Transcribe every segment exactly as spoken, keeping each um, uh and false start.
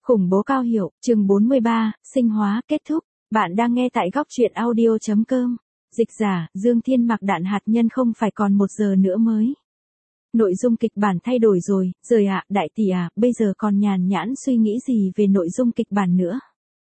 Khủng bố Cao Hiểu, chương bốn mươi ba, sinh hóa, kết thúc. Bạn đang nghe tại góc truyện audio.com. Dịch giả, Dương Thiên Mặc đạn hạt nhân không phải còn một giờ nữa mới. Nội dung kịch bản thay đổi rồi, rời ạ, đại tỷ à, bây giờ còn nhàn nhãn suy nghĩ gì về nội dung kịch bản nữa.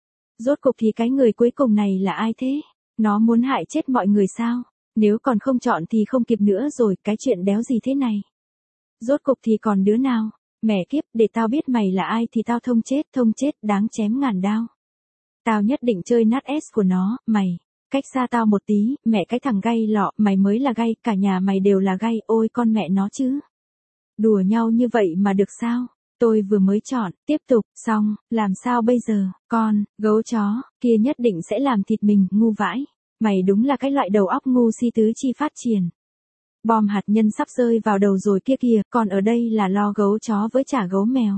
Rốt cục thì cái người cuối cùng này là ai thế? Nó muốn hại chết mọi người sao? Nếu còn không chọn thì không kịp nữa rồi, cái chuyện đéo gì thế này? Rốt cục thì còn đứa nào? Mẹ kiếp, để tao biết mày là ai thì tao thông chết, thông chết, đáng chém ngàn đao. Tao nhất định chơi nát S của nó, mày. Cách xa tao một tí, mẹ cái thằng gay lọ, mày mới là gay, cả nhà mày đều là gay, ôi con mẹ nó chứ. Đùa nhau như vậy mà được sao? Tôi vừa mới chọn, tiếp tục, xong, làm sao bây giờ, con, gấu chó, kia nhất định sẽ làm thịt mình, ngu vãi. Mày đúng là cái loại đầu óc ngu si tứ chi phát triển. Bom hạt nhân sắp rơi vào đầu rồi kia kìa, còn ở đây là lo gấu chó với chả gấu mèo.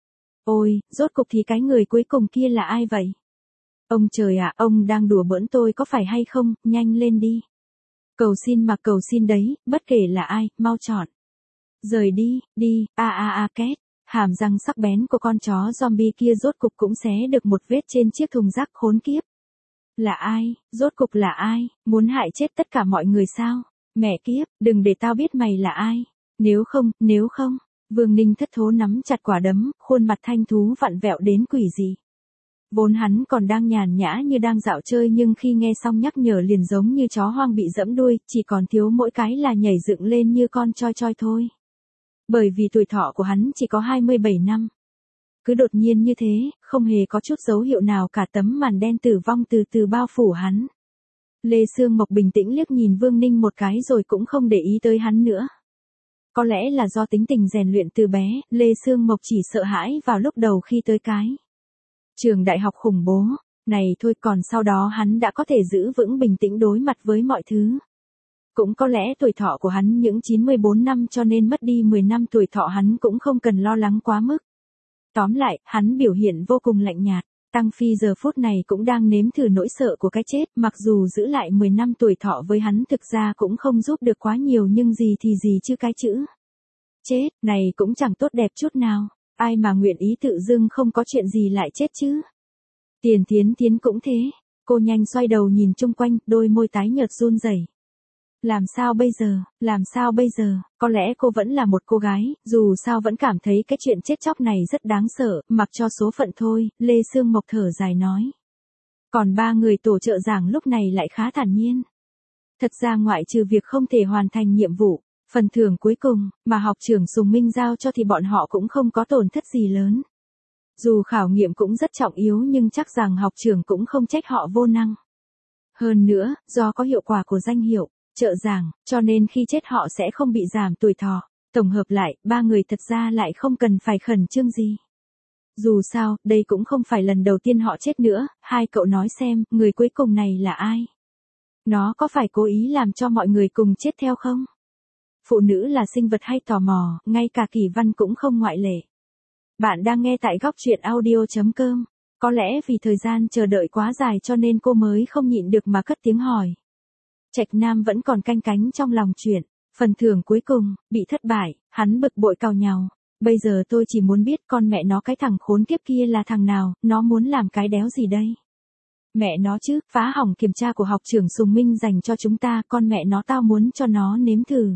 Ôi, rốt cục thì cái người cuối cùng kia là ai vậy? Ông trời ạ, ông đang đùa bỡn tôi có phải hay không, nhanh lên đi. Cầu xin mà cầu xin đấy, bất kể là ai, mau chọn. Rời đi, đi, a a a két. Hàm răng sắc bén của con chó zombie kia rốt cục cũng xé được một vết trên chiếc thùng rác khốn kiếp. Là ai, rốt cục là ai, muốn hại chết tất cả mọi người sao? Mẹ kiếp, đừng để tao biết mày là ai. Nếu không, nếu không, Vương Ninh thất thố nắm chặt quả đấm, khuôn mặt thanh thú vặn vẹo đến quỷ dị. Vốn hắn còn đang nhàn nhã như đang dạo chơi nhưng khi nghe xong nhắc nhở liền giống như chó hoang bị dẫm đuôi, chỉ còn thiếu mỗi cái là nhảy dựng lên như con choi choi thôi. Bởi vì tuổi thọ của hắn chỉ có hai mươi bảy năm. Cứ đột nhiên như thế, không hề có chút dấu hiệu nào cả, tấm màn đen tử vong từ từ bao phủ hắn. Lê Sương Mộc bình tĩnh liếc nhìn Vương Ninh một cái rồi cũng không để ý tới hắn nữa. Có lẽ là do tính tình rèn luyện từ bé, Lê Sương Mộc chỉ sợ hãi vào lúc đầu khi tới cái trường đại học khủng bố này thôi, còn sau đó hắn đã có thể giữ vững bình tĩnh đối mặt với mọi thứ. Cũng có lẽ tuổi thọ của hắn những chín mươi bốn năm cho nên mất đi mười năm tuổi thọ hắn cũng không cần lo lắng quá mức. Tóm lại, hắn biểu hiện vô cùng lạnh nhạt. Tăng Phi giờ phút này cũng đang nếm thử nỗi sợ của cái chết, mặc dù giữ lại mười năm tuổi thọ với hắn thực ra cũng không giúp được quá nhiều nhưng gì thì gì chứ cái chữ chết này cũng chẳng tốt đẹp chút nào, ai mà nguyện ý tự dưng không có chuyện gì lại chết chứ. Tiền Thiến Thiến cũng thế, cô nhanh xoay đầu nhìn chung quanh, đôi môi tái nhợt run rẩy. Làm sao bây giờ, làm sao bây giờ, có lẽ cô vẫn là một cô gái, dù sao vẫn cảm thấy cái chuyện chết chóc này rất đáng sợ, mặc cho số phận thôi, Lê Sương Mộc thở dài nói. Còn ba người tổ trợ giảng lúc này lại khá thản nhiên. Thật ra ngoại trừ việc không thể hoàn thành nhiệm vụ, phần thưởng cuối cùng, mà học trưởng Sùng Minh giao cho thì bọn họ cũng không có tổn thất gì lớn. Dù khảo nghiệm cũng rất trọng yếu nhưng chắc rằng học trưởng cũng không trách họ vô năng. Hơn nữa, do có hiệu quả của danh hiệu trợ giảng, cho nên khi chết họ sẽ không bị giảm tuổi thọ. Tổng hợp lại, ba người thật ra lại không cần phải khẩn trương gì. Dù sao, đây cũng không phải lần đầu tiên họ chết nữa, hai cậu nói xem, người cuối cùng này là ai? Nó có phải cố ý làm cho mọi người cùng chết theo không? Phụ nữ là sinh vật hay tò mò, ngay cả Kỳ Văn cũng không ngoại lệ. Bạn đang nghe tại góc truyện audio.com. Có lẽ vì thời gian chờ đợi quá dài cho nên cô mới không nhịn được mà cất tiếng hỏi. Trạch Nam vẫn còn canh cánh trong lòng chuyện, phần thưởng cuối cùng, bị thất bại, hắn bực bội càu nhàu. Bây giờ tôi chỉ muốn biết con mẹ nó cái thằng khốn kiếp kia là thằng nào, nó muốn làm cái đéo gì đây? Mẹ nó chứ, phá hỏng kiểm tra của học trưởng Sùng Minh dành cho chúng ta, con mẹ nó tao muốn cho nó nếm thử.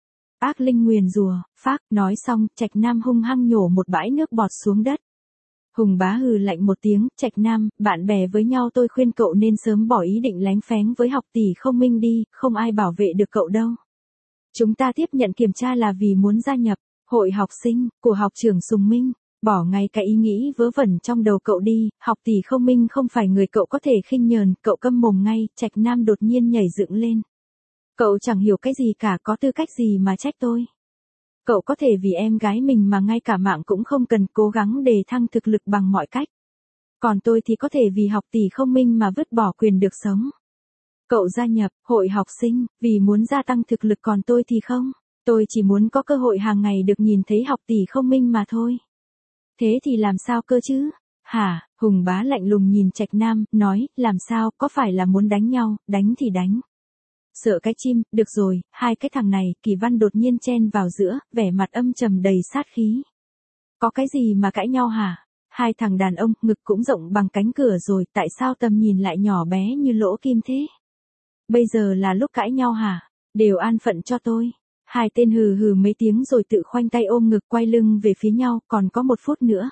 Ác linh nguyền rùa, phác, nói xong, Trạch Nam hung hăng nhổ một bãi nước bọt xuống đất. Hùng Bá hừ lạnh một tiếng, Trạch Nam, bạn bè với nhau tôi khuyên cậu nên sớm bỏ ý định lánh phén với học tỷ Không Minh đi, không ai bảo vệ được cậu đâu. Chúng ta tiếp nhận kiểm tra là vì muốn gia nhập hội học sinh của học trưởng Sùng Minh, bỏ ngay cái ý nghĩ vớ vẩn trong đầu cậu đi, học tỷ Không Minh không phải người cậu có thể khinh nhờn, cậu câm mồm ngay, Trạch Nam đột nhiên nhảy dựng lên. Cậu chẳng hiểu cái gì cả, có tư cách gì mà trách tôi. Cậu có thể vì em gái mình mà ngay cả mạng cũng không cần, cố gắng đề thăng thực lực bằng mọi cách. Còn tôi thì có thể vì học tỷ Không Minh mà vứt bỏ quyền được sống. Cậu gia nhập hội học sinh vì muốn gia tăng thực lực, còn tôi thì không. Tôi chỉ muốn có cơ hội hàng ngày được nhìn thấy học tỷ Không Minh mà thôi. Thế thì làm sao cơ chứ? Hả? Hùng Bá lạnh lùng nhìn Trạch Nam, nói, làm sao, có phải là muốn đánh nhau, đánh thì đánh. Sợ cái chim, được rồi, hai cái thằng này, Kỳ Văn đột nhiên chen vào giữa, vẻ mặt âm trầm đầy sát khí. Có cái gì mà cãi nhau hả? Hai thằng đàn ông, ngực cũng rộng bằng cánh cửa rồi, tại sao tầm nhìn lại nhỏ bé như lỗ kim thế? Bây giờ là lúc cãi nhau hả? Đều an phận cho tôi. Hai tên hừ hừ mấy tiếng rồi tự khoanh tay ôm ngực quay lưng về phía nhau, còn có một phút nữa.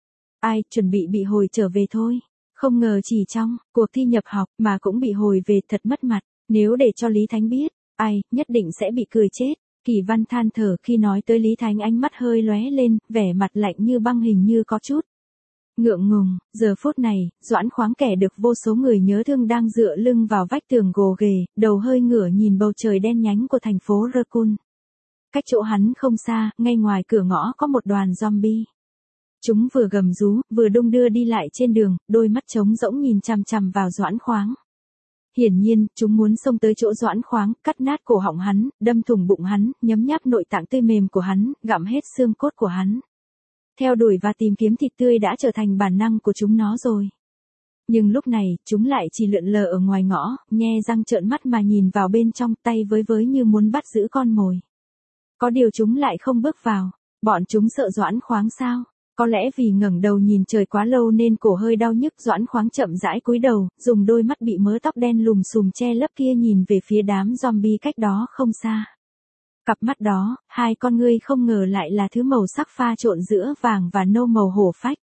Ai, chuẩn bị bị hồi trở về thôi. Không ngờ chỉ trong cuộc thi nhập học mà cũng bị hồi về, thật mất mặt. Nếu để cho Lý Thánh biết, ai, nhất định sẽ bị cười chết. Kỳ Văn than thở khi nói tới Lý Thánh, ánh mắt hơi lóe lên, vẻ mặt lạnh như băng, hình như có chút ngượng ngùng. Giờ phút này, Doãn Khoáng kẻ được vô số người nhớ thương đang dựa lưng vào vách tường gồ ghề, đầu hơi ngửa nhìn bầu trời đen nhánh của thành phố Raccoon. Cách chỗ hắn không xa, ngay ngoài cửa ngõ có một đoàn zombie. Chúng vừa gầm rú, vừa đung đưa đi lại trên đường, đôi mắt trống rỗng nhìn chằm chằm vào Doãn Khoáng. Hiển nhiên, chúng muốn xông tới chỗ Doãn Khoáng, cắt nát cổ họng hắn, đâm thủng bụng hắn, nhấm nháp nội tạng tươi mềm của hắn, gặm hết xương cốt của hắn. Theo đuổi và tìm kiếm thịt tươi đã trở thành bản năng của chúng nó rồi. Nhưng lúc này, chúng lại chỉ lượn lờ ở ngoài ngõ, nhe răng trợn mắt mà nhìn vào bên trong, tay với với như muốn bắt giữ con mồi. Có điều chúng lại không bước vào. Bọn chúng sợ Doãn Khoáng sao? Có lẽ vì ngẩng đầu nhìn trời quá lâu nên cổ hơi đau nhức. Doãn Khoáng chậm rãi cúi đầu, dùng đôi mắt bị mớ tóc đen lùm xùm che lấp kia nhìn về phía đám zombie cách đó không xa. Cặp mắt đó, hai con ngươi không ngờ lại là thứ màu sắc pha trộn giữa vàng và nâu, màu hổ phách.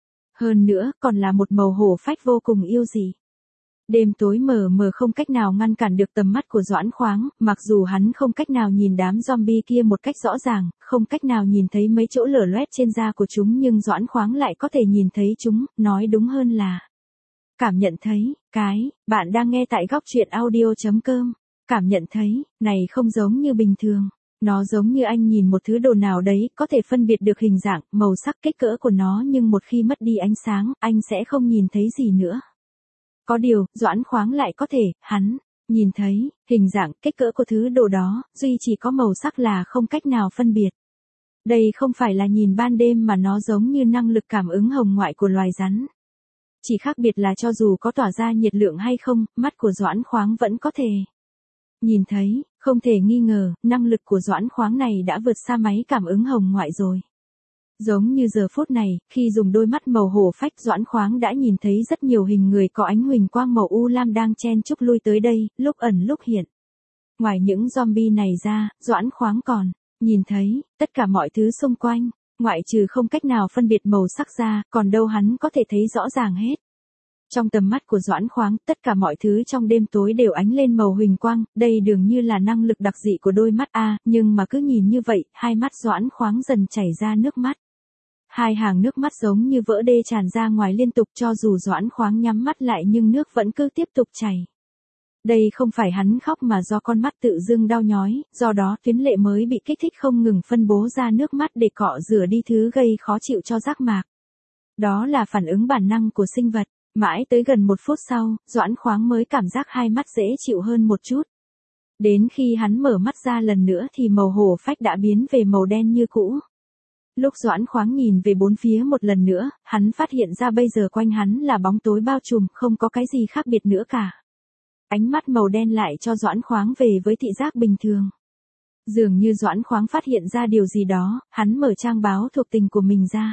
Hơn nữa, còn là một màu hổ phách vô cùng yêu dị. Đêm tối mờ mờ không cách nào ngăn cản được tầm mắt của Doãn Khoáng, mặc dù hắn không cách nào nhìn đám zombie kia một cách rõ ràng, không cách nào nhìn thấy mấy chỗ lở loét trên da của chúng, nhưng Doãn Khoáng lại có thể nhìn thấy chúng, nói đúng hơn là cảm nhận thấy. Cái, bạn đang nghe tại góc truyện audio chấm com. Cảm nhận thấy, này không giống như bình thường. Nó giống như anh nhìn một thứ đồ nào đấy, có thể phân biệt được hình dạng, màu sắc, kích cỡ của nó, nhưng một khi mất đi ánh sáng, anh sẽ không nhìn thấy gì nữa. Có điều, Doãn Khoáng lại có thể, hắn nhìn thấy hình dạng, kích cỡ của thứ đồ đó, duy chỉ có màu sắc là không cách nào phân biệt. Đây không phải là nhìn ban đêm mà nó giống như năng lực cảm ứng hồng ngoại của loài rắn. Chỉ khác biệt là cho dù có tỏa ra nhiệt lượng hay không, mắt của Doãn Khoáng vẫn có thể nhìn thấy. Không thể nghi ngờ, năng lực của Doãn Khoáng này đã vượt xa máy cảm ứng hồng ngoại rồi. Giống như giờ phút này, khi dùng đôi mắt màu hổ phách, Doãn Khoáng đã nhìn thấy rất nhiều hình người có ánh huỳnh quang màu u lam đang chen chúc lui tới đây, lúc ẩn lúc hiện. Ngoài những zombie này ra, Doãn Khoáng còn nhìn thấy tất cả mọi thứ xung quanh, ngoại trừ không cách nào phân biệt màu sắc ra, còn đâu hắn có thể thấy rõ ràng hết. Trong tầm mắt của Doãn Khoáng, tất cả mọi thứ trong đêm tối đều ánh lên màu huỳnh quang, đây dường như là năng lực đặc dị của đôi mắt a, nhưng mà cứ nhìn như vậy, hai mắt Doãn Khoáng dần chảy ra nước mắt. Hai hàng nước mắt giống như vỡ đê tràn ra ngoài liên tục, cho dù Doãn Khoáng nhắm mắt lại nhưng nước vẫn cứ tiếp tục chảy. Đây không phải hắn khóc mà do con mắt tự dưng đau nhói, do đó tuyến lệ mới bị kích thích không ngừng phân bố ra nước mắt để cọ rửa đi thứ gây khó chịu cho giác mạc. Đó là phản ứng bản năng của sinh vật. Mãi tới gần một phút sau, Doãn Khoáng mới cảm giác hai mắt dễ chịu hơn một chút. Đến khi hắn mở mắt ra lần nữa thì màu hổ phách đã biến về màu đen như cũ. Lúc Doãn Khoáng nhìn về bốn phía một lần nữa, hắn phát hiện ra bây giờ quanh hắn là bóng tối bao trùm, không có cái gì khác biệt nữa cả. Ánh mắt màu đen lại cho Doãn Khoáng về với thị giác bình thường. Dường như Doãn Khoáng phát hiện ra điều gì đó, hắn mở trang báo thuộc tình của mình ra.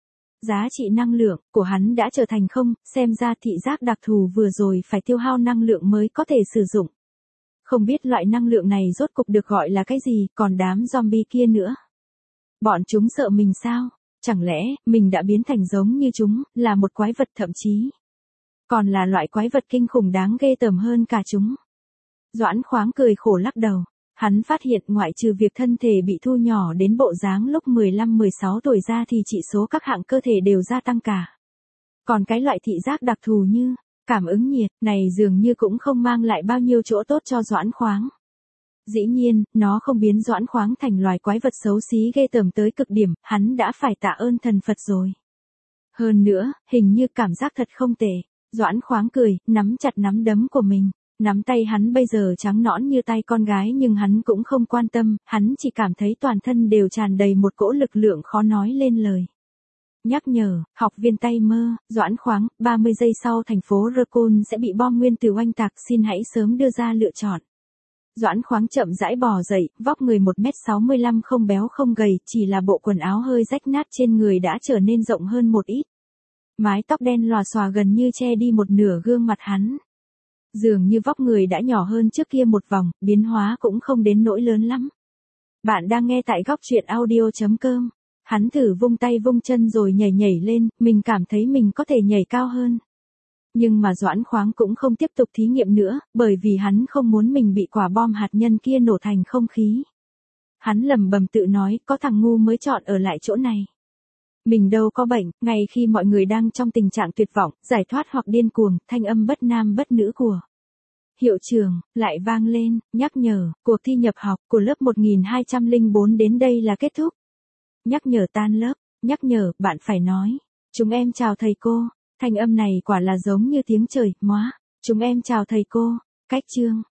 Giá trị năng lượng của hắn đã trở thành không, xem ra thị giác đặc thù vừa rồi phải tiêu hao năng lượng mới có thể sử dụng. Không biết loại năng lượng này rốt cục được gọi là cái gì, còn đám zombie kia nữa. Bọn chúng sợ mình sao? Chẳng lẽ, mình đã biến thành giống như chúng, là một quái vật, thậm chí còn là loại quái vật kinh khủng đáng ghê tởm hơn cả chúng. Doãn Khoáng cười khổ lắc đầu. Hắn phát hiện ngoại trừ việc thân thể bị thu nhỏ đến bộ dáng lúc mười lăm mười sáu tuổi ra thì chỉ số các hạng cơ thể đều gia tăng cả. Còn cái loại thị giác đặc thù như cảm ứng nhiệt này dường như cũng không mang lại bao nhiêu chỗ tốt cho Doãn Khoáng. Dĩ nhiên, nó không biến Doãn Khoáng thành loài quái vật xấu xí ghê tởm tới cực điểm, hắn đã phải tạ ơn thần Phật rồi. Hơn nữa, hình như cảm giác thật không tệ. Doãn Khoáng cười, nắm chặt nắm đấm của mình. Nắm tay hắn bây giờ trắng nõn như tay con gái nhưng hắn cũng không quan tâm, hắn chỉ cảm thấy toàn thân đều tràn đầy một cỗ lực lượng khó nói lên lời. Nhắc nhở, học viên tay mơ, Doãn Khoáng, ba mươi giây sau thành phố Raccoon sẽ bị bom nguyên tử oanh tạc, xin hãy sớm đưa ra lựa chọn. Doãn Khoáng chậm rãi bò dậy, vóc người một mét sáu mươi lăm, không béo không gầy, chỉ là bộ quần áo hơi rách nát trên người đã trở nên rộng hơn một ít. Mái tóc đen lòa xòa gần như che đi một nửa gương mặt hắn. Dường như vóc người đã nhỏ hơn trước kia một vòng, biến hóa cũng không đến nỗi lớn lắm. Bạn đang nghe tại góc truyện audio chấm com. Hắn thử vung tay vung chân rồi nhảy nhảy lên, mình cảm thấy mình có thể nhảy cao hơn. Nhưng mà Doãn Khoáng cũng không tiếp tục thí nghiệm nữa, bởi vì hắn không muốn mình bị quả bom hạt nhân kia nổ thành không khí. Hắn lẩm bẩm tự nói, có thằng ngu mới chọn ở lại chỗ này. Mình đâu có bệnh, ngay khi mọi người đang trong tình trạng tuyệt vọng, giải thoát hoặc điên cuồng, thanh âm bất nam bất nữ của hiệu trưởng lại vang lên, nhắc nhở, cuộc thi nhập học của lớp một nghìn hai trăm lẻ bốn đến đây là kết thúc. Nhắc nhở tan lớp, nhắc nhở, bạn phải nói. Chúng em chào thầy cô. Thanh âm này quả là giống như tiếng trời, móa. Chúng em chào thầy cô. Cách chương.